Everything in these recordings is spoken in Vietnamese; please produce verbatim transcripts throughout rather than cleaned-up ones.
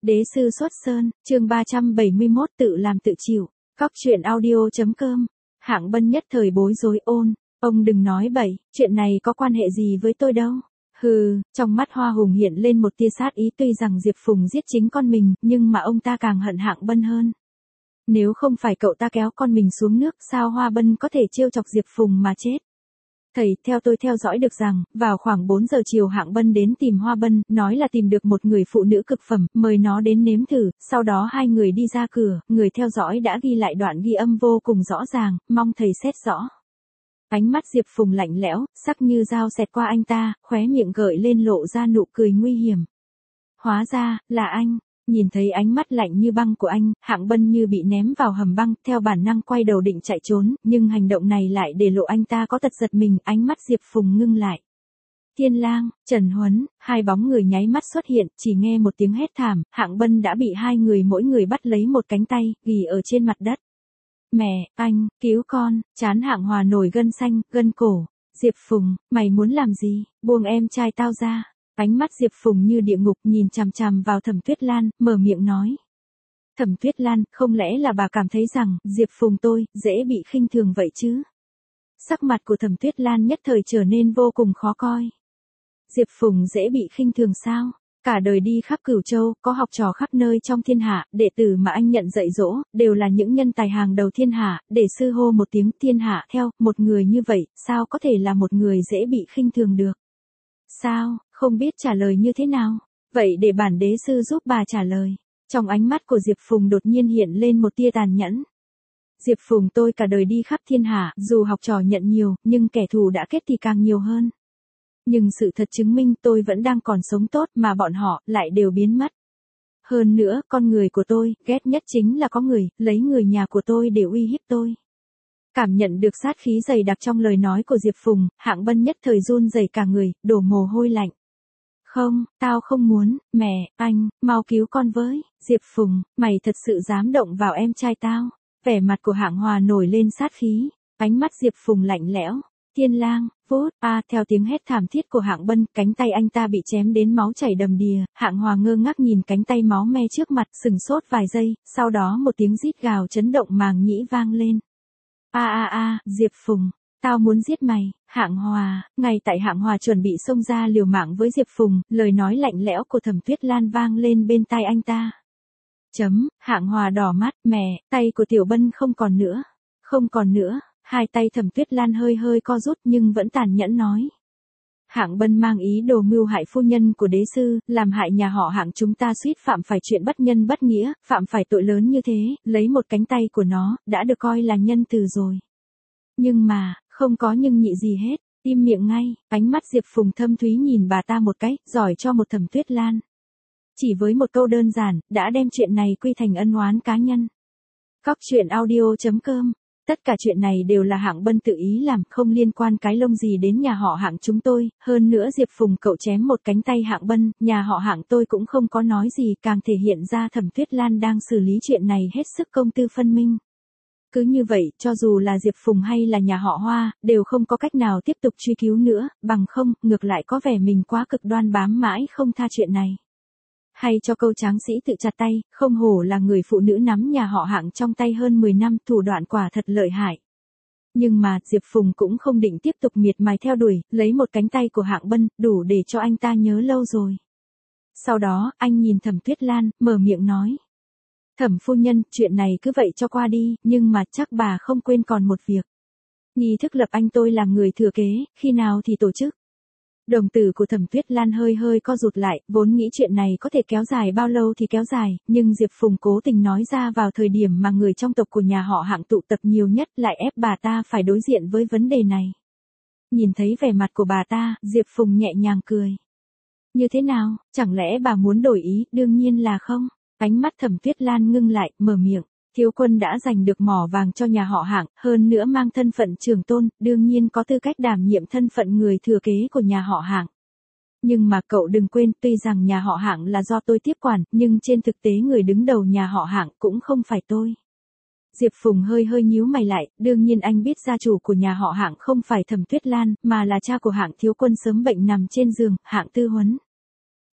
Đế sư xuất sơn, chương ba trăm bảy mươi mốt tự làm tự chịu. Cóc truyện audio.com. Hạng Bân nhất thời bối rối ôn. Ông đừng nói bậy, chuyện này có quan hệ gì với tôi đâu. Hừ, trong mắt Hoa Hùng hiện lên một tia sát ý, tuy rằng Diệp Phùng giết chính con mình, nhưng mà ông ta càng hận Hạng Bân hơn. Nếu không phải cậu ta kéo con mình xuống nước, sao Hoa Bân có thể trêu chọc Diệp Phùng mà chết? Thầy, theo tôi theo dõi được rằng, vào khoảng bốn giờ chiều Hạng Bân đến tìm Hoa Bân, nói là tìm được một người phụ nữ cực phẩm, mời nó đến nếm thử, sau đó hai người đi ra cửa, người theo dõi đã ghi lại đoạn ghi âm vô cùng rõ ràng, mong thầy xét rõ. Ánh mắt Diệp Phùng lạnh lẽo, sắc như dao xẹt qua anh ta, khóe miệng gợi lên lộ ra nụ cười nguy hiểm. Hóa ra, là anh. Nhìn thấy ánh mắt lạnh như băng của anh, Hạng Bân như bị ném vào hầm băng, theo bản năng quay đầu định chạy trốn, nhưng hành động này lại để lộ anh ta có tật giật mình, ánh mắt Diệp Phùng ngưng lại. Thiên Lang, Trần Huấn, hai bóng người nháy mắt xuất hiện, chỉ nghe một tiếng hét thảm, Hạng Bân đã bị hai người mỗi người bắt lấy một cánh tay, ghì ở trên mặt đất. Mẹ, anh, cứu con, trán Hạng Hòa nổi gân xanh, gân cổ. Diệp Phùng, mày muốn làm gì, buông em trai tao ra. Ánh mắt Diệp Phùng như địa ngục nhìn chằm chằm vào Thẩm Tuyết Lan, mở miệng nói. Thẩm Tuyết Lan, không lẽ là bà cảm thấy rằng, Diệp Phùng tôi, dễ bị khinh thường vậy chứ? Sắc mặt của Thẩm Tuyết Lan nhất thời trở nên vô cùng khó coi. Diệp Phùng dễ bị khinh thường sao? Cả đời đi khắp Cửu Châu, có học trò khắp nơi trong thiên hạ, đệ tử mà anh nhận dạy dỗ, đều là những nhân tài hàng đầu thiên hạ, để sư hô một tiếng thiên hạ theo, một người như vậy, sao có thể là một người dễ bị khinh thường được? Sao, không biết trả lời như thế nào? Vậy để bản đế sư giúp bà trả lời. Trong ánh mắt của Diệp Phùng đột nhiên hiện lên một tia tàn nhẫn. Diệp Phùng tôi cả đời đi khắp thiên hạ, dù học trò nhận nhiều, nhưng kẻ thù đã kết thì càng nhiều hơn. Nhưng sự thật chứng minh tôi vẫn đang còn sống tốt mà bọn họ lại đều biến mất. Hơn nữa, con người của tôi, ghét nhất chính là có người, lấy người nhà của tôi để uy hiếp tôi. Cảm nhận được sát khí dày đặc trong lời nói của Diệp Phùng, Hạng Bân nhất thời run rẩy cả người, đổ mồ hôi lạnh. Không, tao không muốn, mẹ, anh, mau cứu con với. Diệp Phùng, mày thật sự dám động vào em trai tao. Vẻ mặt của Hạng Hòa nổi lên sát khí, ánh mắt Diệp Phùng lạnh lẽo. Thiên Lang, vút, a à, theo tiếng hét thảm thiết của Hạng Bân, cánh tay anh ta bị chém đến máu chảy đầm đìa, Hạng Hòa ngơ ngác nhìn cánh tay máu me trước mặt, sừng sốt vài giây, sau đó một tiếng rít gào chấn động màng nhĩ vang lên. A a a, Diệp Phùng, tao muốn giết mày. Hạng Hòa, ngay tại Hạng Hòa chuẩn bị xông ra liều mạng với Diệp Phùng, lời nói lạnh lẽo của Thẩm Tuyết Lan vang lên bên tai anh ta. Chấm, Hạng Hòa đỏ mắt, mẹ, tay của Tiểu Bân không còn nữa, không còn nữa. Hai tay Thẩm Tuyết Lan hơi hơi co rút nhưng vẫn tàn nhẫn nói. Hạng Bân mang ý đồ mưu hại phu nhân của đế sư, làm hại nhà họ Hạng chúng ta suýt phạm phải chuyện bất nhân bất nghĩa, phạm phải tội lớn như thế, lấy một cánh tay của nó, đã được coi là nhân từ rồi. Nhưng mà, không có nhưng nhị gì hết, im miệng ngay, ánh mắt Diệp Phùng thâm thúy nhìn bà ta một cái, giỏi cho một Thẩm Tuyết Lan. Chỉ với một câu đơn giản, đã đem chuyện này quy thành ân oán cá nhân. Cóc truyện audio.com. Tất cả chuyện này đều là Hạng Bân tự ý làm, không liên quan cái lông gì đến nhà họ Hạng chúng tôi, hơn nữa Diệp Phùng cậu chém một cánh tay Hạng Bân, nhà họ Hạng tôi cũng không có nói gì, càng thể hiện ra Thẩm Tuyết Lan đang xử lý chuyện này hết sức công tư phân minh. Cứ như vậy, cho dù là Diệp Phùng hay là nhà họ Hoa, đều không có cách nào tiếp tục truy cứu nữa, bằng không, ngược lại có vẻ mình quá cực đoan bám mãi không tha chuyện này. Hay cho câu tráng sĩ tự chặt tay, không hổ là người phụ nữ nắm nhà họ Hạng trong tay hơn mười năm, thủ đoạn quả thật lợi hại. Nhưng mà, Diệp Phùng cũng không định tiếp tục miệt mài theo đuổi, lấy một cánh tay của Hạng Bân, đủ để cho anh ta nhớ lâu rồi. Sau đó, anh nhìn Thẩm Tuyết Lan, mở miệng nói. Thẩm phu nhân, chuyện này cứ vậy cho qua đi, nhưng mà chắc bà không quên còn một việc. Nghi thức lập anh tôi làm người thừa kế, khi nào thì tổ chức? Đồng tử của Thẩm Tuyết Lan hơi hơi co rụt lại, vốn nghĩ chuyện này có thể kéo dài bao lâu thì kéo dài, nhưng Diệp Phùng cố tình nói ra vào thời điểm mà người trong tộc của nhà họ Hạng tụ tập nhiều nhất, lại ép bà ta phải đối diện với vấn đề này. Nhìn thấy vẻ mặt của bà ta, Diệp Phùng nhẹ nhàng cười. Như thế nào, chẳng lẽ bà muốn đổi ý? Đương nhiên là không. Ánh mắt Thẩm Tuyết Lan ngưng lại, mở miệng. Thiếu quân đã giành được mỏ vàng cho nhà họ Hạng, hơn nữa mang thân phận trưởng tôn, đương nhiên có tư cách đảm nhiệm thân phận người thừa kế của nhà họ Hạng. Nhưng mà cậu đừng quên, tuy rằng nhà họ Hạng là do tôi tiếp quản, nhưng trên thực tế người đứng đầu nhà họ Hạng cũng không phải tôi. Diệp Phùng hơi hơi nhíu mày lại, đương nhiên anh biết gia chủ của nhà họ Hạng không phải Thẩm Tuyết Lan, mà là cha của Hạng thiếu quân sớm bệnh nằm trên giường, Hạng Tư Huấn.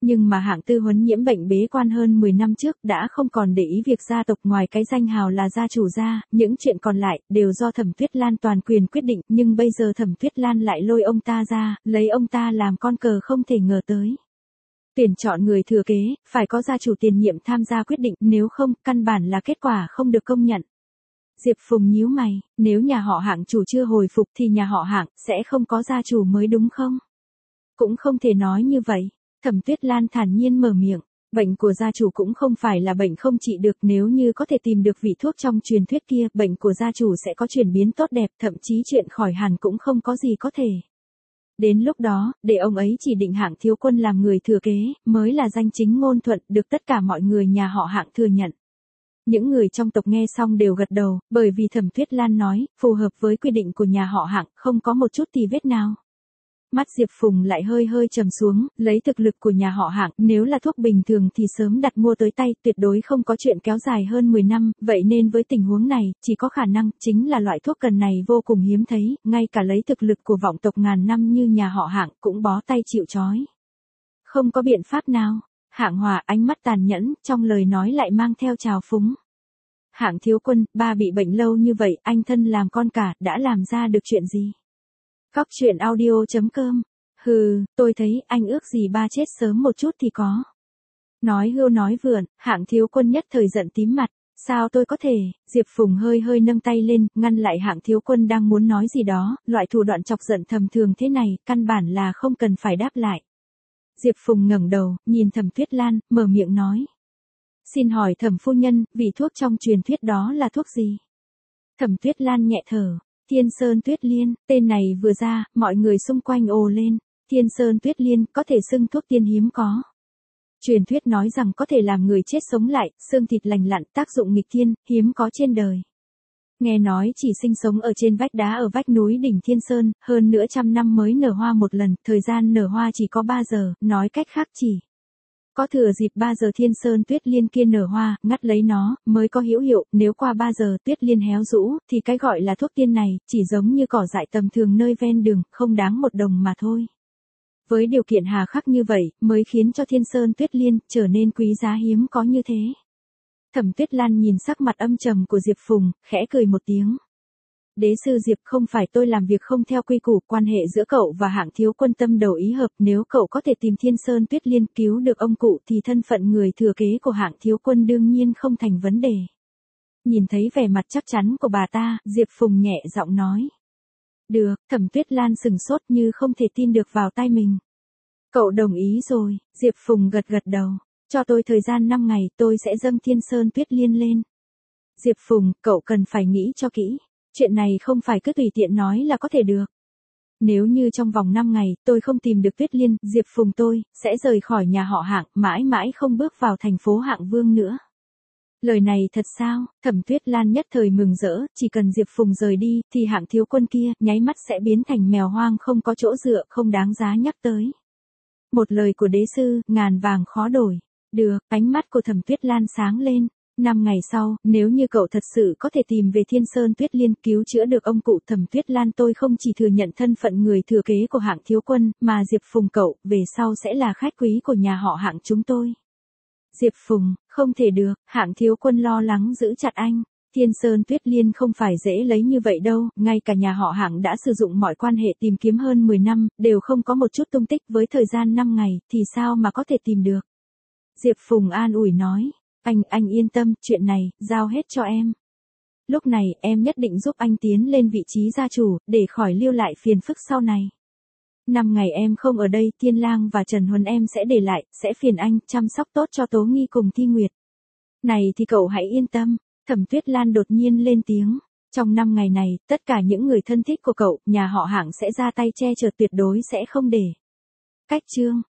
Nhưng mà Hạng Tư Huấn nhiễm bệnh bế quan hơn mười năm trước đã không còn để ý việc gia tộc, ngoài cái danh hào là gia chủ ra, những chuyện còn lại đều do Thẩm Tuyết Lan toàn quyền quyết định, nhưng bây giờ Thẩm Tuyết Lan lại lôi ông ta ra, lấy ông ta làm con cờ không thể ngờ tới. Tuyển chọn người thừa kế, phải có gia chủ tiền nhiệm tham gia quyết định, nếu không, căn bản là kết quả không được công nhận. Diệp Phùng nhíu mày, nếu nhà họ Hạng chủ chưa hồi phục thì nhà họ Hạng sẽ không có gia chủ mới đúng không? Cũng không thể nói như vậy. Thẩm Tuyết Lan thản nhiên mở miệng, bệnh của gia chủ cũng không phải là bệnh không trị được, nếu như có thể tìm được vị thuốc trong truyền thuyết kia, bệnh của gia chủ sẽ có chuyển biến tốt đẹp, thậm chí chuyện khỏi hẳn cũng không có gì có thể. Đến lúc đó, để ông ấy chỉ định Hạng thiếu quân làm người thừa kế, mới là danh chính ngôn thuận, được tất cả mọi người nhà họ Hạng thừa nhận. Những người trong tộc nghe xong đều gật đầu, bởi vì Thẩm Tuyết Lan nói, phù hợp với quy định của nhà họ Hạng, không có một chút tì vết nào. Mắt Diệp Phùng lại hơi hơi trầm xuống, lấy thực lực của nhà họ Hạng, nếu là thuốc bình thường thì sớm đặt mua tới tay, tuyệt đối không có chuyện kéo dài hơn mười năm, vậy nên với tình huống này, chỉ có khả năng, chính là loại thuốc cần này vô cùng hiếm thấy, ngay cả lấy thực lực của vọng tộc ngàn năm như nhà họ Hạng cũng bó tay chịu trói. Không có biện pháp nào. Hạng Hòa ánh mắt tàn nhẫn, trong lời nói lại mang theo trào phúng. Hạng thiếu quân, ba bị bệnh lâu như vậy, anh thân làm con cả, đã làm ra được chuyện gì? Cóc truyện audio chấm com. Hừ, tôi thấy anh ước gì ba chết sớm một chút thì có. Nói hưu nói vượn, Hạng thiếu quân nhất thời giận tím mặt. Sao tôi có thể? Diệp Phùng hơi hơi nâng tay lên, ngăn lại Hạng thiếu quân đang muốn nói gì đó, loại thủ đoạn chọc giận thầm thường thế này, căn bản là không cần phải đáp lại. Diệp Phùng ngẩng đầu, nhìn Thẩm Tuyết Lan, mở miệng nói. Xin hỏi Thẩm phu nhân, vị thuốc trong truyền thuyết đó là thuốc gì? Thẩm Tuyết Lan nhẹ thở. Thiên Sơn Tuyết Liên, tên này vừa ra, mọi người xung quanh ồ lên. Thiên Sơn Tuyết Liên, có thể xưng thuốc tiên hiếm có. Truyền thuyết nói rằng có thể làm người chết sống lại, xương thịt lành lặn, tác dụng nghịch thiên, hiếm có trên đời. Nghe nói chỉ sinh sống ở trên vách đá ở vách núi đỉnh Thiên Sơn, hơn nữa trăm năm mới nở hoa một lần, thời gian nở hoa chỉ có ba giờ, nói cách khác chỉ có thừa dịp ba giờ Thiên Sơn Tuyết Liên kia nở hoa, ngắt lấy nó, mới có hữu hiệu, nếu qua ba giờ Tuyết Liên héo rũ, thì cái gọi là thuốc tiên này, chỉ giống như cỏ dại tầm thường nơi ven đường, không đáng một đồng mà thôi. Với điều kiện hà khắc như vậy, mới khiến cho Thiên Sơn Tuyết Liên trở nên quý giá hiếm có như thế. Thẩm Tuyết Lan nhìn sắc mặt âm trầm của Diệp Phùng, khẽ cười một tiếng. Đế sư Diệp, không phải tôi làm việc không theo quy củ, quan hệ giữa cậu và Hạng thiếu quân tâm đầu ý hợp, nếu cậu có thể tìm Thiên Sơn Tuyết Liên cứu được ông cụ thì thân phận người thừa kế của Hạng thiếu quân đương nhiên không thành vấn đề. Nhìn thấy vẻ mặt chắc chắn của bà ta, Diệp Phùng nhẹ giọng nói. Được, Thẩm Tuyết Lan sừng sốt như không thể tin được vào tai mình. Cậu đồng ý rồi, Diệp Phùng gật gật đầu. Cho tôi thời gian năm ngày, tôi sẽ dâng Thiên Sơn Tuyết Liên lên. Diệp Phùng, cậu cần phải nghĩ cho kỹ. Chuyện này không phải cứ tùy tiện nói là có thể được. Nếu như trong vòng năm ngày, tôi không tìm được Tuyết Liên, Diệp Phùng tôi, sẽ rời khỏi nhà họ Hạng, mãi mãi không bước vào thành phố Hạng Vương nữa. Lời này thật sao? Thẩm Tuyết Lan nhất thời mừng rỡ, chỉ cần Diệp Phùng rời đi, thì Hạng thiếu quân kia, nháy mắt sẽ biến thành mèo hoang không có chỗ dựa, không đáng giá nhắc tới. Một lời của đế sư, ngàn vàng khó đổi. Được, ánh mắt của Thẩm Tuyết Lan sáng lên. Năm ngày sau, nếu như cậu thật sự có thể tìm về Thiên Sơn Tuyết Liên cứu chữa được ông cụ Thẩm Tuyết Lan, tôi không chỉ thừa nhận thân phận người thừa kế của Hạng thiếu quân, mà Diệp Phùng cậu, về sau sẽ là khách quý của nhà họ Hạng chúng tôi. Diệp Phùng, không thể được, Hạng thiếu quân lo lắng giữ chặt anh. Thiên Sơn Tuyết Liên không phải dễ lấy như vậy đâu, ngay cả nhà họ Hạng đã sử dụng mọi quan hệ tìm kiếm hơn mười năm, đều không có một chút tung tích, với thời gian năm ngày, thì sao mà có thể tìm được. Diệp Phùng an ủi nói. Anh, anh yên tâm, chuyện này, giao hết cho em. Lúc này, em nhất định giúp anh tiến lên vị trí gia chủ, để khỏi lưu lại phiền phức sau này. Năm ngày em không ở đây, Thiên Lang và Trần Huân em sẽ để lại, sẽ phiền anh, chăm sóc tốt cho Tố Nghi cùng Thi Nguyệt. Này thì cậu hãy yên tâm, Thẩm Tuyết Lan đột nhiên lên tiếng. Trong năm ngày này, tất cả những người thân thích của cậu, nhà họ Hạng sẽ ra tay che chở, tuyệt đối sẽ không để. Cách chương.